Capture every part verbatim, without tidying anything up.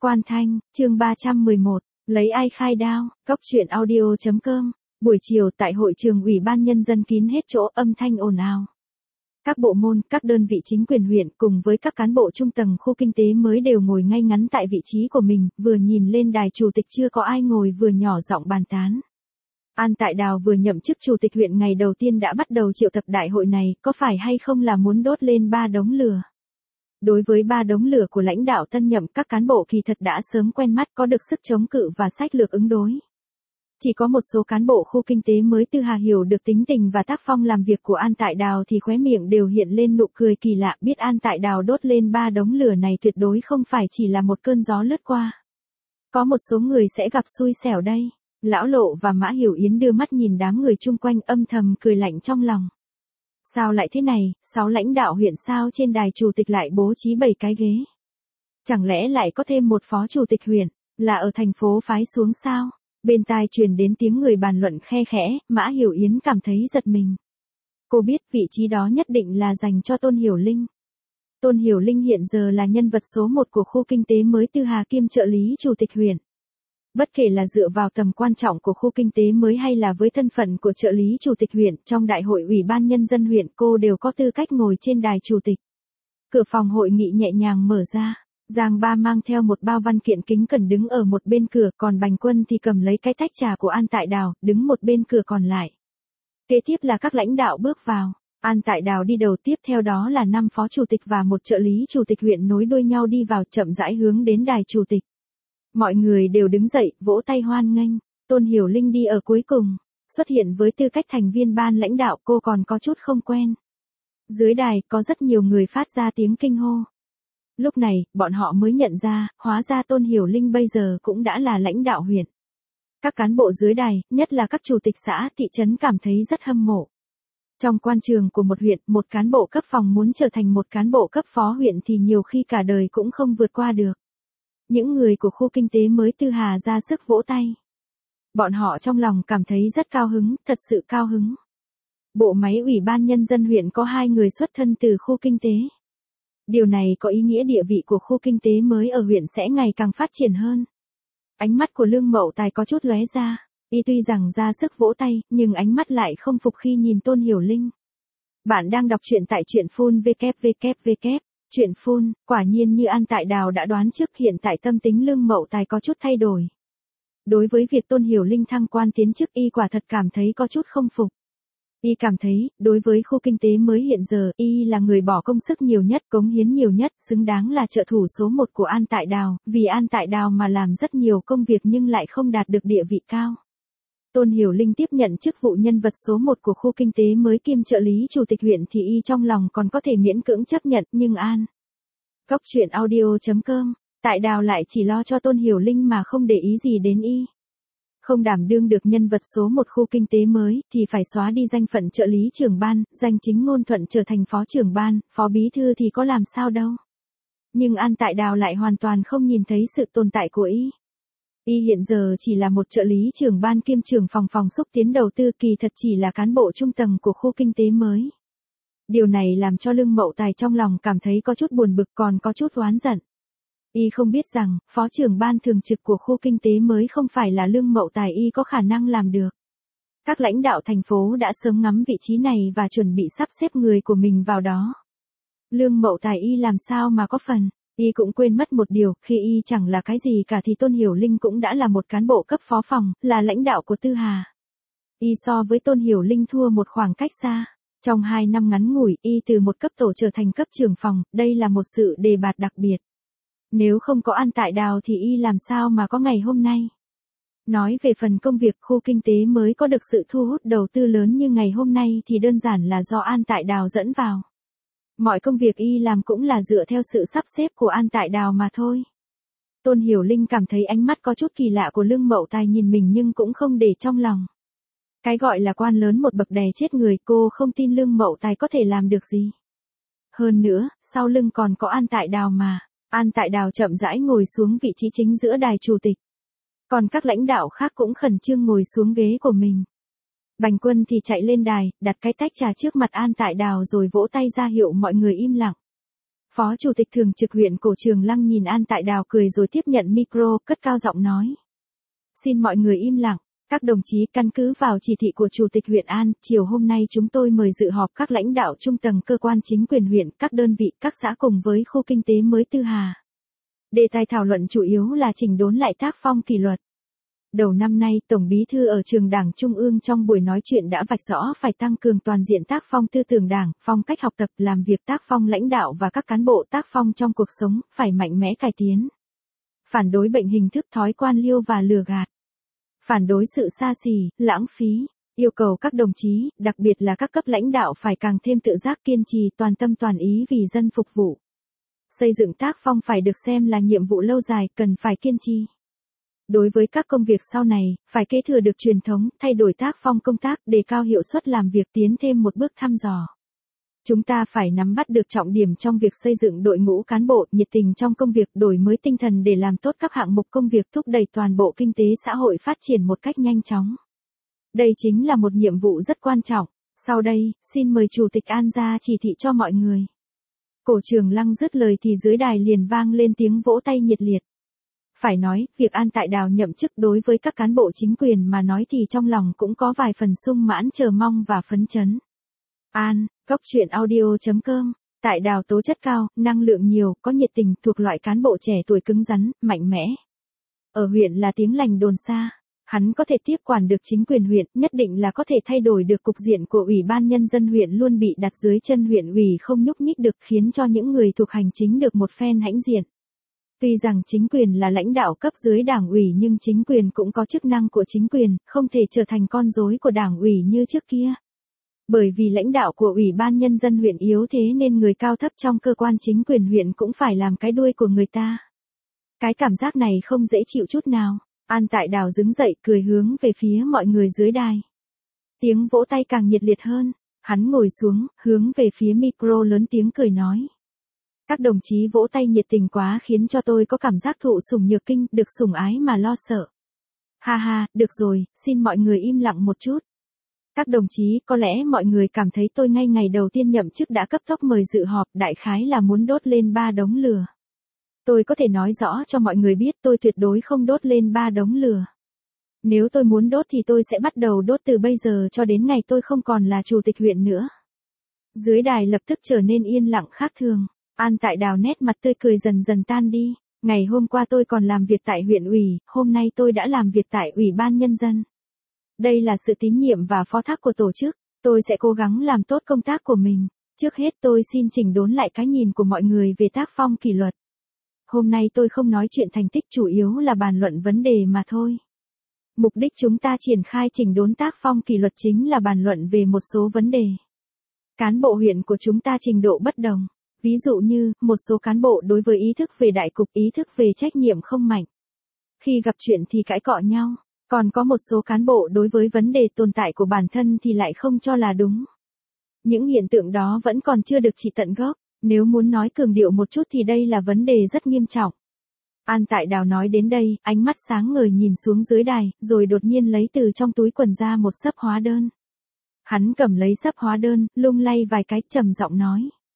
Quan Thanh, chương ba trăm mười một, lấy ai khai đao, Cóc truyện audio chấm com. Buổi chiều tại hội trường Ủy ban Nhân dân kín hết chỗ, âm thanh ồn ào. Các bộ môn, các đơn vị chính quyền huyện cùng với các cán bộ trung tầng khu kinh tế mới đều ngồi ngay ngắn tại vị trí của mình, vừa nhìn lên đài chủ tịch chưa có ai ngồi vừa nhỏ giọng bàn tán. An Tại Đào vừa nhậm chức chủ tịch huyện ngày đầu tiên đã bắt đầu triệu tập đại hội này, có phải hay không là muốn đốt lên ba đống lửa? Đối với ba đống lửa của lãnh đạo tân nhậm, các cán bộ kỳ thật đã sớm quen mắt, có được sức chống cự và sách lược ứng đối. Chỉ có một số cán bộ khu kinh tế mới Tư Hà hiểu được tính tình và tác phong làm việc của An Tại Đào thì khóe miệng đều hiện lên nụ cười kỳ lạ, biết An Tại Đào đốt lên ba đống lửa này tuyệt đối không phải chỉ là một cơn gió lướt qua. Có một số người sẽ gặp xui xẻo đây. Lão Lộ và Mã Hiểu Yến đưa mắt nhìn đám người chung quanh, âm thầm cười lạnh trong lòng. Sao lại thế này, sáu lãnh đạo huyện sao trên đài chủ tịch lại bố trí bảy cái ghế? Chẳng lẽ lại có thêm một phó chủ tịch huyện, là ở thành phố phái xuống sao? Bên tai truyền đến tiếng người bàn luận khe khẽ, Mã Hiểu Yến cảm thấy giật mình. Cô biết vị trí đó nhất định là dành cho Tôn Hiểu Linh. Tôn Hiểu Linh hiện giờ là nhân vật số một của khu kinh tế mới Tư Hà kiêm trợ lý chủ tịch huyện. Bất kể là dựa vào tầm quan trọng của khu kinh tế mới hay là với thân phận của trợ lý chủ tịch huyện, trong đại hội Ủy ban Nhân dân huyện cô đều có tư cách ngồi trên đài chủ tịch. Cửa phòng hội nghị nhẹ nhàng mở ra, Giang Ba mang theo một bao văn kiện kính cẩn đứng ở một bên cửa, còn Bành Quân thì cầm lấy cái tách trà của An Tại Đào, đứng một bên cửa còn lại. Kế tiếp là các lãnh đạo bước vào, An Tại Đào đi đầu, tiếp theo đó là năm phó chủ tịch và một trợ lý chủ tịch huyện nối đuôi nhau đi vào, chậm rãi hướng đến đài chủ tịch. Mọi người đều đứng dậy, vỗ tay hoan nghênh. Tôn Hiểu Linh đi ở cuối cùng, xuất hiện với tư cách thành viên ban lãnh đạo, cô còn có chút không quen. Dưới đài, có rất nhiều người phát ra tiếng kinh hô. Lúc này, bọn họ mới nhận ra, hóa ra Tôn Hiểu Linh bây giờ cũng đã là lãnh đạo huyện. Các cán bộ dưới đài, nhất là các chủ tịch xã, thị trấn cảm thấy rất hâm mộ. Trong quan trường của một huyện, một cán bộ cấp phòng muốn trở thành một cán bộ cấp phó huyện thì nhiều khi cả đời cũng không vượt qua được. Những người của khu kinh tế mới Tư Hà ra sức vỗ tay. Bọn họ trong lòng cảm thấy rất cao hứng, thật sự cao hứng. Bộ máy Ủy ban Nhân dân huyện có hai người xuất thân từ khu kinh tế. Điều này có ý nghĩa địa vị của khu kinh tế mới ở huyện sẽ ngày càng phát triển hơn. Ánh mắt của Lương Mậu Tài có chút lóe ra, y tuy rằng ra sức vỗ tay, nhưng ánh mắt lại không phục khi nhìn Tôn Hiểu Linh. Bạn đang đọc truyện tại truyện phun vê kép vê kép vê kép. Chuyện phun, quả nhiên như An Tại Đào đã đoán trước, hiện tại tâm tính Lương Mậu Tài có chút thay đổi. Đối với việc Tôn Hiểu Linh thăng quan tiến chức, y quả thật cảm thấy có chút không phục. Y cảm thấy, đối với khu kinh tế mới hiện giờ, y là người bỏ công sức nhiều nhất, cống hiến nhiều nhất, xứng đáng là trợ thủ số một của An Tại Đào, vì An Tại Đào mà làm rất nhiều công việc nhưng lại không đạt được địa vị cao. Tôn Hiểu Linh tiếp nhận chức vụ nhân vật số một của khu kinh tế mới kiêm trợ lý chủ tịch huyện thì y trong lòng còn có thể miễn cưỡng chấp nhận, nhưng An. Cóc truyện audio chấm com, Tại Đào lại chỉ lo cho Tôn Hiểu Linh mà không để ý gì đến y. Không đảm đương được nhân vật số một khu kinh tế mới thì phải xóa đi danh phận trợ lý trưởng ban, danh chính ngôn thuận trở thành phó trưởng ban, phó bí thư thì có làm sao đâu. Nhưng An Tại Đào lại hoàn toàn không nhìn thấy sự tồn tại của y. Y hiện giờ chỉ là một trợ lý trưởng ban kiêm trưởng phòng phòng xúc tiến đầu tư, kỳ thật chỉ là cán bộ trung tầng của khu kinh tế mới. Điều này làm cho Lương Mậu Tài trong lòng cảm thấy có chút buồn bực, còn có chút oán giận. Y không biết rằng, phó trưởng ban thường trực của khu kinh tế mới không phải là Lương Mậu Tài y có khả năng làm được. Các lãnh đạo thành phố đã sớm ngắm vị trí này và chuẩn bị sắp xếp người của mình vào đó. Lương Mậu Tài y làm sao mà có phần. Y cũng quên mất một điều, khi y chẳng là cái gì cả thì Tôn Hiểu Linh cũng đã là một cán bộ cấp phó phòng, là lãnh đạo của Tư Hà. Y so với Tôn Hiểu Linh thua một khoảng cách xa. Trong hai năm ngắn ngủi, y từ một cấp tổ trở thành cấp trưởng phòng, đây là một sự đề bạt đặc biệt. Nếu không có An Tại Đào thì y làm sao mà có ngày hôm nay. Nói về phần công việc, khu kinh tế mới có được sự thu hút đầu tư lớn như ngày hôm nay thì đơn giản là do An Tại Đào dẫn vào. Mọi công việc y làm cũng là dựa theo sự sắp xếp của An Tại Đào mà thôi. Tôn Hiểu Linh cảm thấy ánh mắt có chút kỳ lạ của Lương Mậu Tài nhìn mình nhưng cũng không để trong lòng. Cái gọi là quan lớn một bậc đè chết người, cô không tin Lương Mậu Tài có thể làm được gì. Hơn nữa, sau lưng còn có An Tại Đào mà. An Tại Đào chậm rãi ngồi xuống vị trí chính giữa đài chủ tịch. Còn các lãnh đạo khác cũng khẩn trương ngồi xuống ghế của mình. Bành Quân thì chạy lên đài, đặt cái tách trà trước mặt An Tại Đào rồi vỗ tay ra hiệu mọi người im lặng. Phó Chủ tịch Thường trực huyện Cổ Trường Lăng nhìn An Tại Đào cười rồi tiếp nhận micro, cất cao giọng nói. Xin mọi người im lặng. Các đồng chí, căn cứ vào chỉ thị của Chủ tịch huyện An, chiều hôm nay chúng tôi mời dự họp các lãnh đạo trung tầng cơ quan chính quyền huyện, các đơn vị, các xã cùng với khu kinh tế mới Tư Hà. Đề tài thảo luận chủ yếu là chỉnh đốn lại tác phong kỷ luật. Đầu năm nay, Tổng Bí thư ở Trường Đảng Trung ương trong buổi nói chuyện đã vạch rõ phải tăng cường toàn diện tác phong tư tưởng Đảng, phong cách học tập, làm việc tác phong lãnh đạo và các cán bộ tác phong trong cuộc sống, phải mạnh mẽ cải tiến. Phản đối bệnh hình thức thói quan liêu và lừa gạt. Phản đối sự xa xỉ, lãng phí. Yêu cầu các đồng chí, đặc biệt là các cấp lãnh đạo phải càng thêm tự giác kiên trì toàn tâm toàn ý vì dân phục vụ. Xây dựng tác phong phải được xem là nhiệm vụ lâu dài, cần phải kiên trì. Đối với các công việc sau này, phải kế thừa được truyền thống, thay đổi tác phong công tác, đề cao hiệu suất làm việc, tiến thêm một bước thăm dò. Chúng ta phải nắm bắt được trọng điểm trong việc xây dựng đội ngũ cán bộ, nhiệt tình trong công việc, đổi mới tinh thần để làm tốt các hạng mục công việc, thúc đẩy toàn bộ kinh tế xã hội phát triển một cách nhanh chóng. Đây chính là một nhiệm vụ rất quan trọng. Sau đây, xin mời Chủ tịch An ra chỉ thị cho mọi người. Cổ Trường Lăng dứt lời thì dưới đài liền vang lên tiếng vỗ tay nhiệt liệt. Phải nói, việc An Tại Đào nhậm chức đối với các cán bộ chính quyền mà nói thì trong lòng cũng có vài phần sung mãn, chờ mong và phấn chấn. An, Cốc truyện audio chấm com, Tại Đào tố chất cao, năng lượng nhiều, có nhiệt tình, thuộc loại cán bộ trẻ tuổi cứng rắn, mạnh mẽ. Ở huyện là tiếng lành đồn xa, hắn có thể tiếp quản được chính quyền huyện, nhất định là có thể thay đổi được cục diện của Ủy ban Nhân dân huyện luôn bị đặt dưới chân huyện ủy không nhúc nhích được, khiến cho những người thuộc hành chính được một phen hãnh diện. Tuy rằng chính quyền là lãnh đạo cấp dưới đảng ủy nhưng chính quyền cũng có chức năng của chính quyền, không thể trở thành con rối của đảng ủy như trước kia. Bởi vì lãnh đạo của Ủy ban Nhân dân huyện yếu thế nên người cao thấp trong cơ quan chính quyền huyện cũng phải làm cái đuôi của người ta. Cái cảm giác này không dễ chịu chút nào. An Tại Đào đứng dậy cười hướng về phía mọi người dưới đài. Tiếng vỗ tay càng nhiệt liệt hơn. Hắn ngồi xuống, hướng về phía micro lớn tiếng cười nói. Các đồng chí vỗ tay nhiệt tình quá khiến cho tôi có cảm giác thụ sủng nhược kinh, được sủng ái mà lo sợ. Ha ha, được rồi, xin mọi người im lặng một chút. Các đồng chí, có lẽ mọi người cảm thấy tôi ngay ngày đầu tiên nhậm chức đã cấp tốc mời dự họp, đại khái là muốn đốt lên ba đống lửa. Tôi có thể nói rõ cho mọi người biết tôi tuyệt đối không đốt lên ba đống lửa. Nếu tôi muốn đốt thì tôi sẽ bắt đầu đốt từ bây giờ cho đến ngày tôi không còn là chủ tịch huyện nữa. Dưới đài lập tức trở nên yên lặng khác thường. An Tại Đào nét mặt tươi cười dần dần tan đi. Ngày hôm qua tôi còn làm việc tại huyện ủy, hôm nay tôi đã làm việc tại Ủy ban Nhân dân. Đây là sự tín nhiệm và phó thác của tổ chức, tôi sẽ cố gắng làm tốt công tác của mình. Trước hết tôi xin chỉnh đốn lại cái nhìn của mọi người về tác phong kỷ luật. Hôm nay tôi không nói chuyện thành tích, chủ yếu là bàn luận vấn đề mà thôi. Mục đích chúng ta triển khai chỉnh đốn tác phong kỷ luật chính là bàn luận về một số vấn đề. Cán bộ huyện của chúng ta trình độ bất đồng. Ví dụ như, một số cán bộ đối với ý thức về đại cục, ý thức về trách nhiệm không mạnh. Khi gặp chuyện thì cãi cọ nhau. Còn có một số cán bộ đối với vấn đề tồn tại của bản thân thì lại không cho là đúng. Những hiện tượng đó vẫn còn chưa được trị tận gốc. Nếu muốn nói cường điệu một chút thì đây là vấn đề rất nghiêm trọng. An Tại Đào nói đến đây, ánh mắt sáng ngời nhìn xuống dưới đài, rồi đột nhiên lấy từ trong túi quần ra một xấp hóa đơn. Hắn cầm lấy xấp hóa đơn, lung lay vài cái, trầm giọng nói.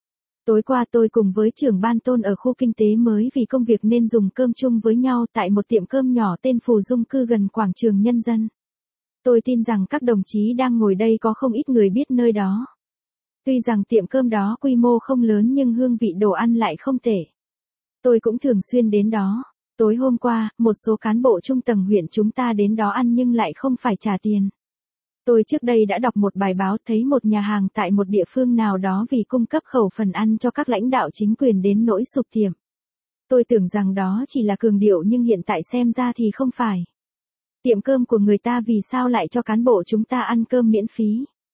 Tối qua tôi cùng với trưởng ban Tôn ở khu kinh tế mới vì công việc nên dùng cơm chung với nhau tại một tiệm cơm nhỏ tên Phù Dung Cư gần quảng trường Nhân dân. Tôi tin rằng các đồng chí đang ngồi đây có không ít người biết nơi đó. Tuy rằng tiệm cơm đó quy mô không lớn nhưng hương vị đồ ăn lại không tệ. Tôi cũng thường xuyên đến đó. Tối hôm qua, một số cán bộ trung tầng huyện chúng ta đến đó ăn nhưng lại không phải trả tiền. Tôi trước đây đã đọc một bài báo thấy một nhà hàng tại một địa phương nào đó vì cung cấp khẩu phần ăn cho các lãnh đạo chính quyền đến nỗi sụp tiệm. Tôi tưởng rằng đó chỉ là cường điệu nhưng hiện tại xem ra thì không phải. Tiệm cơm của người ta vì sao lại cho cán bộ chúng ta ăn cơm miễn phí?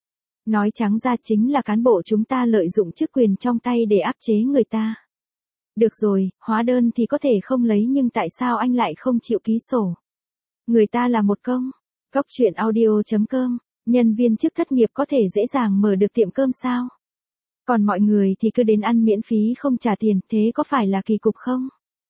Nói trắng ra chính là cán bộ chúng ta lợi dụng chức quyền trong tay để áp chế người ta. Được rồi, hóa đơn thì có thể không lấy nhưng tại sao anh lại không chịu ký sổ? Người ta là một công. Cốc truyện audio chấm com, nhân viên chức thất nghiệp có thể dễ dàng mở được tiệm cơm sao? Còn mọi người thì cứ đến ăn miễn phí không trả tiền, thế có phải là kỳ cục không?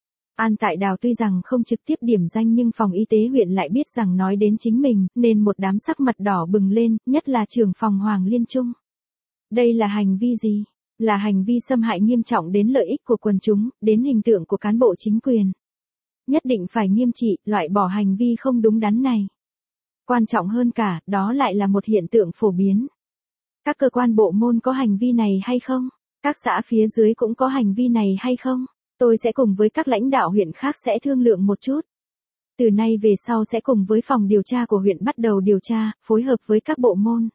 An Tại Đào tuy rằng không trực tiếp điểm danh nhưng phòng y tế huyện lại biết rằng nói đến chính mình, nên một đám sắc mặt đỏ bừng lên, nhất là trưởng phòng Hoàng Liên Trung. Đây là hành vi gì? Là hành vi xâm hại nghiêm trọng đến lợi ích của quần chúng, đến hình tượng của cán bộ chính quyền. Nhất định phải nghiêm trị, loại bỏ hành vi không đúng đắn này. Quan trọng hơn cả, đó lại là một hiện tượng phổ biến. Các cơ quan bộ môn có hành vi này hay không? Các xã phía dưới cũng có hành vi này hay không? Tôi sẽ cùng với các lãnh đạo huyện khác sẽ thương lượng một chút. Từ nay về sau sẽ cùng với phòng điều tra của huyện bắt đầu điều tra, phối hợp với các bộ môn.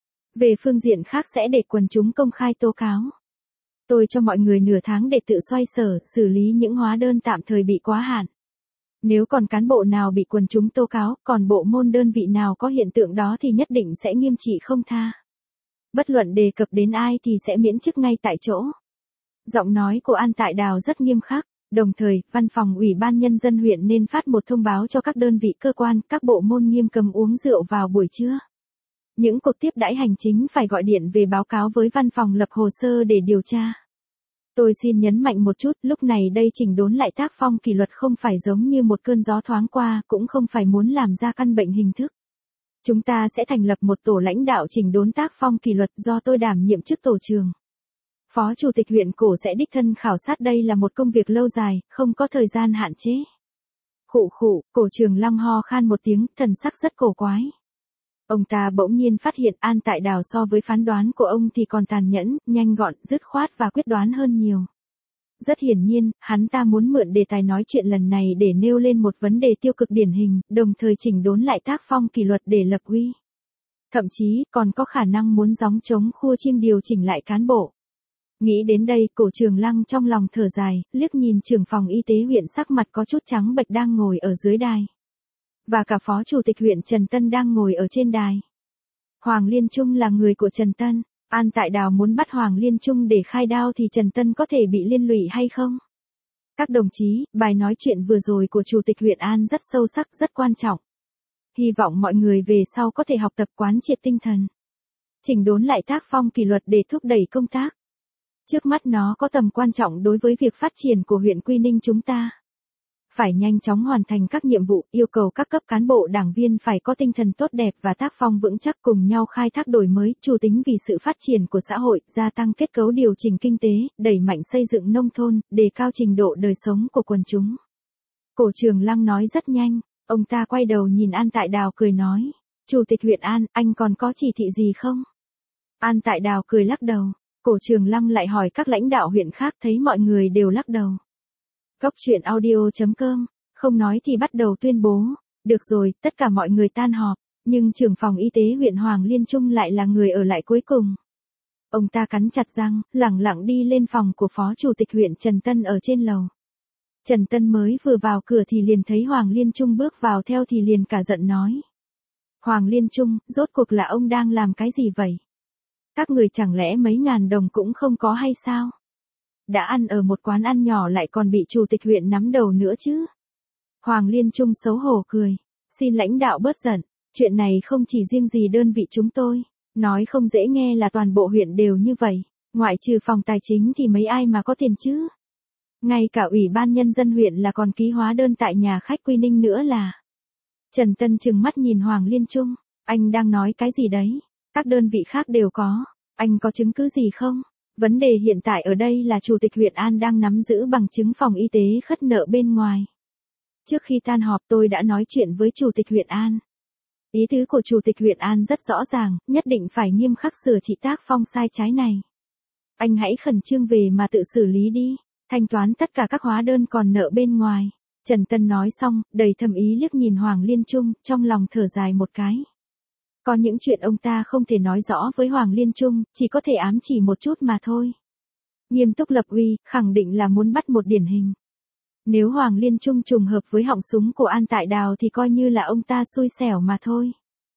Về phương diện khác sẽ để quần chúng công khai tố cáo. Tôi cho mọi người nửa tháng để tự xoay sở, xử lý những hóa đơn tạm thời bị quá hạn. Nếu còn cán bộ nào bị quần chúng tố cáo, còn bộ môn đơn vị nào có hiện tượng đó thì nhất định sẽ nghiêm trị không tha. Bất luận đề cập đến ai thì sẽ miễn chức ngay tại chỗ. Giọng nói của An Tại Đào rất nghiêm khắc, đồng thời, văn phòng Ủy ban Nhân dân huyện nên phát một thông báo cho các đơn vị cơ quan, các bộ môn nghiêm cấm uống rượu vào buổi trưa. Những cuộc tiếp đãi hành chính phải gọi điện về báo cáo với văn phòng lập hồ sơ để điều tra. Tôi xin nhấn mạnh một chút, lúc này đây chỉnh đốn lại tác phong kỷ luật không phải giống như một cơn gió thoáng qua, cũng không phải muốn làm ra căn bệnh hình thức. Chúng ta sẽ thành lập một tổ lãnh đạo chỉnh đốn tác phong kỷ luật do tôi đảm nhiệm chức tổ trưởng. Phó Chủ tịch huyện Cổ sẽ đích thân khảo sát, đây là một công việc lâu dài, không có thời gian hạn chế. Khụ khụ, Cổ Trường Long ho khan một tiếng, thần sắc rất cổ quái. Ông ta bỗng nhiên phát hiện An Tại Đào so với phán đoán của ông thì còn tàn nhẫn, nhanh gọn, dứt khoát và quyết đoán hơn nhiều. Rất hiển nhiên, hắn ta muốn mượn đề tài nói chuyện lần này để nêu lên một vấn đề tiêu cực điển hình, đồng thời chỉnh đốn lại tác phong kỷ luật để lập uy. Thậm chí, còn có khả năng muốn gióng trống khua chiêng điều chỉnh lại cán bộ. Nghĩ đến đây, Cổ Trường Lăng trong lòng thở dài, liếc nhìn trưởng phòng y tế huyện sắc mặt có chút trắng bệch đang ngồi ở dưới đài. Và cả phó chủ tịch huyện Trần Tân đang ngồi ở trên đài. Hoàng Liên Trung là người của Trần Tân. An Tại Đào muốn bắt Hoàng Liên Trung để khai đao thì Trần Tân có thể bị liên lụy hay không? Các đồng chí, bài nói chuyện vừa rồi của Chủ tịch huyện An rất sâu sắc, rất quan trọng. Hy vọng mọi người về sau có thể học tập quán triệt tinh thần. Chỉnh đốn lại tác phong kỷ luật để thúc đẩy công tác. Trước mắt nó có tầm quan trọng đối với việc phát triển của huyện Quy Ninh chúng ta. Phải nhanh chóng hoàn thành các nhiệm vụ, yêu cầu các cấp cán bộ đảng viên phải có tinh thần tốt đẹp và tác phong vững chắc, cùng nhau khai thác đổi mới, chủ tính vì sự phát triển của xã hội, gia tăng kết cấu điều chỉnh kinh tế, đẩy mạnh xây dựng nông thôn, đề cao trình độ đời sống của quần chúng. Cổ Trường Lăng nói rất nhanh, ông ta quay đầu nhìn An Tại Đào cười nói, Chủ tịch huyện An, anh còn có chỉ thị gì không? An Tại Đào cười lắc đầu. Cổ Trường Lăng lại hỏi các lãnh đạo huyện khác, thấy mọi người đều lắc đầu. Góc truyện audio chấm com, không nói thì bắt đầu tuyên bố. Được rồi, tất cả mọi người tan họp, nhưng trưởng phòng y tế huyện Hoàng Liên Trung lại là người ở lại cuối cùng. Ông ta cắn chặt răng, lẳng lặng đi lên phòng của phó chủ tịch huyện Trần Tân ở trên lầu. Trần Tân mới vừa vào cửa thì liền thấy Hoàng Liên Trung bước vào theo thì liền cả giận nói. Hoàng Liên Trung, rốt cuộc là ông đang làm cái gì vậy? Các người chẳng lẽ mấy ngàn đồng cũng không có hay sao? Đã ăn ở một quán ăn nhỏ lại còn bị chủ tịch huyện nắm đầu nữa chứ? Hoàng Liên Trung xấu hổ cười. Xin lãnh đạo bớt giận, chuyện này không chỉ riêng gì đơn vị chúng tôi. Nói không dễ nghe là toàn bộ huyện đều như vậy. Ngoại trừ phòng tài chính thì mấy ai mà có tiền chứ? Ngay cả Ủy ban Nhân dân huyện là còn ký hóa đơn tại nhà khách Quy Ninh nữa là. Trần Tân trừng mắt nhìn Hoàng Liên Trung. Anh đang nói cái gì đấy? Các đơn vị khác đều có. Anh có chứng cứ gì không? Vấn đề hiện tại ở đây là Chủ tịch huyện An đang nắm giữ bằng chứng phòng y tế khất nợ bên ngoài. Trước khi tan họp tôi đã nói chuyện với Chủ tịch huyện An. Ý tứ của Chủ tịch huyện An rất rõ ràng, nhất định phải nghiêm khắc sửa trị tác phong sai trái này. Anh hãy khẩn trương về mà tự xử lý đi, thanh toán tất cả các hóa đơn còn nợ bên ngoài. Trần Tân nói xong, đầy thầm ý liếc nhìn Hoàng Liên Trung, trong lòng thở dài một cái. Có những chuyện ông ta không thể nói rõ với Hoàng Liên Trung, chỉ có thể ám chỉ một chút mà thôi. Nghiêm túc lập uy, khẳng định là muốn bắt một điển hình. Nếu Hoàng Liên Trung trùng hợp với họng súng của An Tại Đào thì coi như là ông ta xui xẻo mà thôi.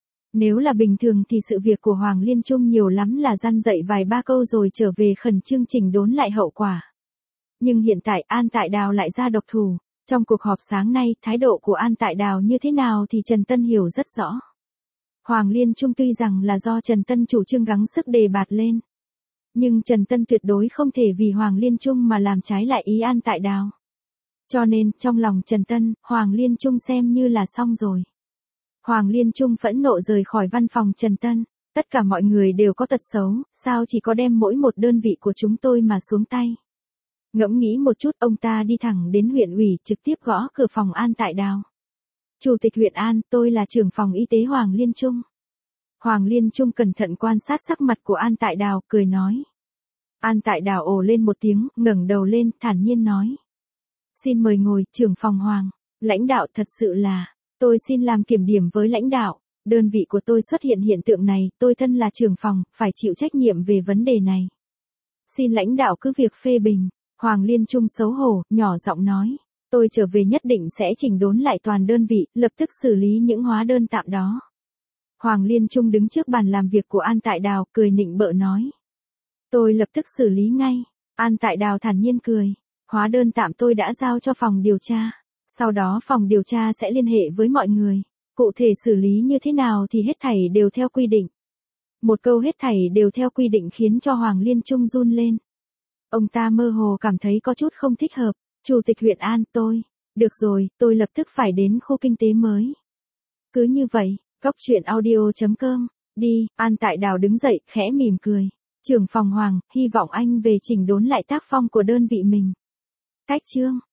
Nếu là bình thường thì sự việc của Hoàng Liên Trung nhiều lắm là răn dạy vài ba câu rồi trở về khẩn trương chỉnh đốn lại hậu quả. Nhưng hiện tại An Tại Đào lại ra độc thủ. Trong cuộc họp sáng nay, thái độ của An Tại Đào như thế nào thì Trần Tân hiểu rất rõ. Hoàng Liên Trung tuy rằng là do Trần Tân chủ trương gắng sức đề bạt lên. Nhưng Trần Tân tuyệt đối không thể vì Hoàng Liên Trung mà làm trái lại ý An Tại Đào. Cho nên, trong lòng Trần Tân, Hoàng Liên Trung xem như là xong rồi. Hoàng Liên Trung phẫn nộ rời khỏi văn phòng Trần Tân. Tất cả mọi người đều có tật xấu, sao chỉ có đem mỗi một đơn vị của chúng tôi mà xuống tay. Ngẫm nghĩ một chút, ông ta đi thẳng đến huyện ủy, trực tiếp gõ cửa phòng An Tại Đào. Chủ tịch huyện An, tôi là trưởng phòng y tế Hoàng Liên Trung. Hoàng Liên Trung cẩn thận quan sát sắc mặt của An Tại Đào, cười nói. An Tại Đào ồ lên một tiếng, ngẩng đầu lên, thản nhiên nói. Xin mời ngồi, trưởng phòng Hoàng. Lãnh đạo, thật sự là, tôi xin làm kiểm điểm với lãnh đạo. Đơn vị của tôi xuất hiện hiện tượng này, tôi thân là trưởng phòng, phải chịu trách nhiệm về vấn đề này. Xin lãnh đạo cứ việc phê bình. Hoàng Liên Trung xấu hổ, nhỏ giọng nói. Tôi trở về nhất định sẽ chỉnh đốn lại toàn đơn vị, lập tức xử lý những hóa đơn tạm đó. Hoàng Liên Trung đứng trước bàn làm việc của An Tại Đào, cười nịnh bợ nói. Tôi lập tức xử lý ngay. An Tại Đào thản nhiên cười. Hóa đơn tạm tôi đã giao cho phòng điều tra. Sau đó phòng điều tra sẽ liên hệ với mọi người. Cụ thể xử lý như thế nào thì hết thảy đều theo quy định. Một câu hết thảy đều theo quy định khiến cho Hoàng Liên Trung run lên. Ông ta mơ hồ cảm thấy có chút không thích hợp. Chủ tịch huyện An, tôi. Được rồi, tôi lập tức phải đến khu kinh tế mới. Cứ như vậy, Cóc Truyện Audio chấm com. Đi, An Tại Đào đứng dậy, khẽ mỉm cười. Trưởng phòng Hoàng, hy vọng anh về chỉnh đốn lại tác phong của đơn vị mình. Cách chương.